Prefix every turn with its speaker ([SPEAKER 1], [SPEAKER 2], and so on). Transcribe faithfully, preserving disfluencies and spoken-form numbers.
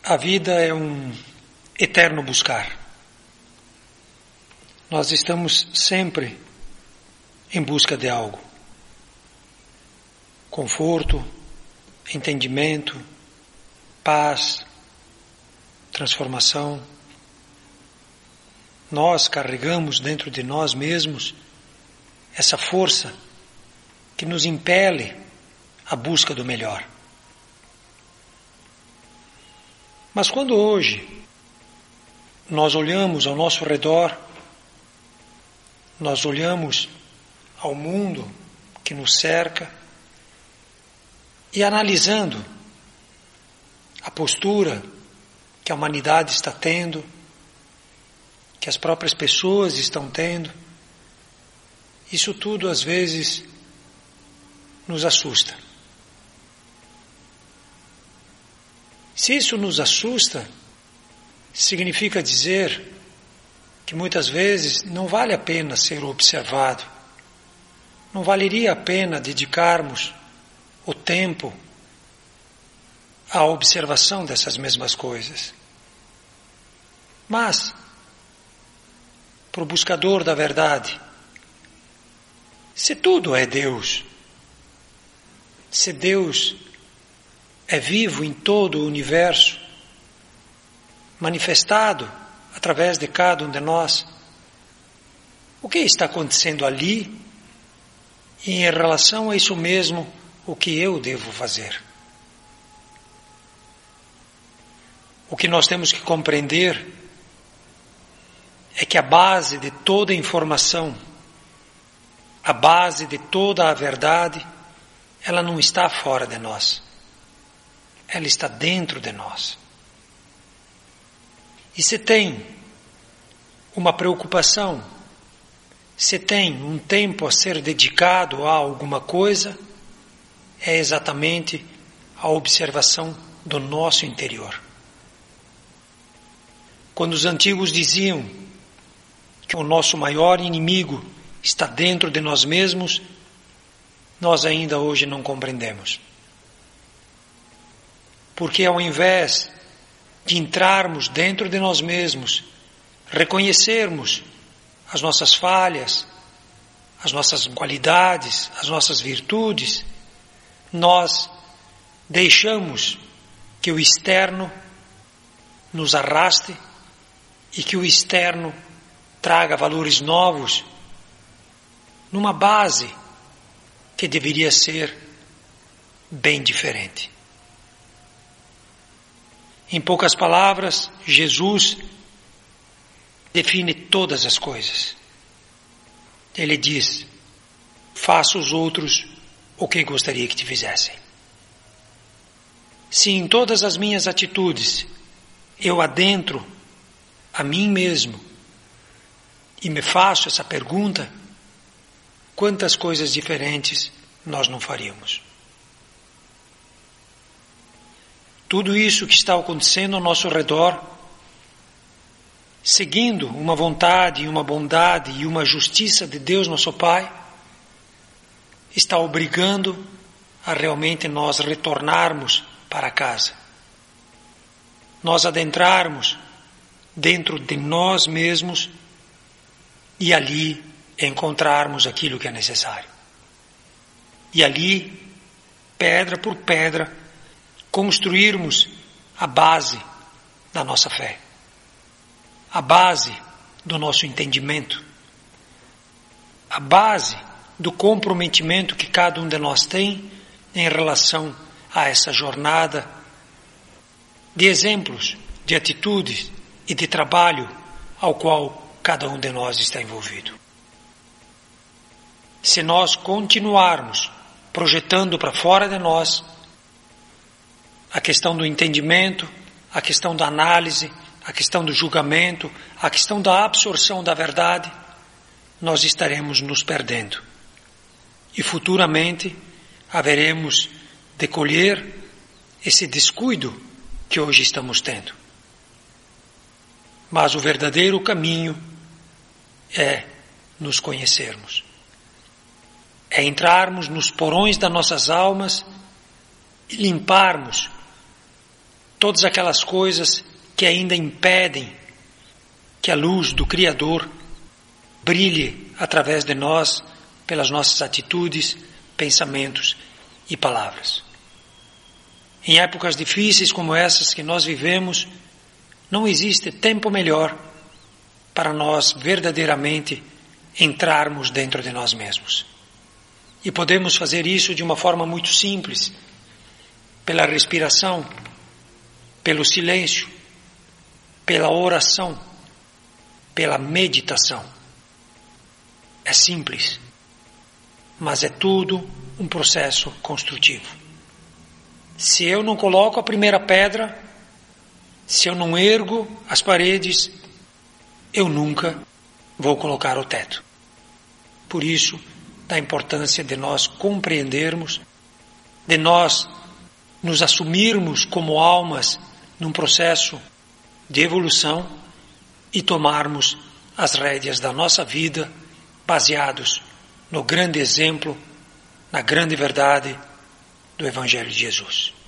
[SPEAKER 1] A vida é um eterno buscar. Nós estamos sempre em busca de algo. Conforto, entendimento, paz, transformação. Nós carregamos dentro de nós mesmos essa força que nos impele à busca do melhor. Mas quando hoje nós olhamos ao nosso redor, nós olhamos ao mundo que nos cerca e analisando a postura que a humanidade está tendo, que as próprias pessoas estão tendo, isso tudo às vezes nos assusta. Se isso nos assusta, significa dizer que muitas vezes não vale a pena ser observado, não valeria a pena dedicarmos o tempo à observação dessas mesmas coisas. Mas, para o buscador da verdade, se tudo é Deus, se Deus é vivo em todo o universo, manifestado através de cada um de nós, o que está acontecendo ali e em relação a isso mesmo, o que eu devo fazer? O que nós temos que compreender é que a base de toda informação, a base de toda a verdade, ela não está fora de nós. Ela está dentro de nós. E se tem uma preocupação, se tem um tempo a ser dedicado a alguma coisa, é exatamente a observação do nosso interior. Quando os antigos diziam que o nosso maior inimigo está dentro de nós mesmos, nós ainda hoje não compreendemos. Porque ao invés de entrarmos dentro de nós mesmos, reconhecermos as nossas falhas, as nossas qualidades, as nossas virtudes, nós deixamos que o externo nos arraste e que o externo traga valores novos numa base que deveria ser bem diferente. Em poucas palavras, Jesus define todas as coisas. Ele diz: faça os outros o que gostaria que te fizessem. Se em todas as minhas atitudes eu adentro a mim mesmo e me faço essa pergunta, quantas coisas diferentes nós não faríamos? Tudo isso que está acontecendo ao nosso redor, seguindo uma vontade, uma bondade e uma justiça de Deus nosso Pai, está obrigando a realmente nós retornarmos para casa. Nós adentrarmos dentro de nós mesmos e ali encontrarmos aquilo que é necessário. E ali, pedra por pedra, construirmos a base da nossa fé, a base do nosso entendimento, a base do comprometimento que cada um de nós tem em relação a essa jornada de exemplos, de atitudes e de trabalho ao qual cada um de nós está envolvido. Se nós continuarmos projetando para fora de nós a questão do entendimento, a questão da análise, a questão do julgamento, a questão da absorção da verdade, nós estaremos nos perdendo. E futuramente haveremos de colher esse descuido que hoje estamos tendo. Mas o verdadeiro caminho é nos conhecermos. É entrarmos nos porões das nossas almas e limparmos todas aquelas coisas que ainda impedem que a luz do Criador brilhe através de nós, pelas nossas atitudes, pensamentos e palavras. Em épocas difíceis como essas que nós vivemos, não existe tempo melhor para nós verdadeiramente entrarmos dentro de nós mesmos. E podemos fazer isso de uma forma muito simples, pela respiração, pelo silêncio, pela oração, pela meditação. É simples, mas é tudo um processo construtivo. Se eu não coloco a primeira pedra, se eu não ergo as paredes, eu nunca vou colocar o teto. Por isso, da importância de nós compreendermos, de nós nos assumirmos como almas num processo de evolução e tomarmos as rédeas da nossa vida baseados no grande exemplo, na grande verdade do Evangelho de Jesus.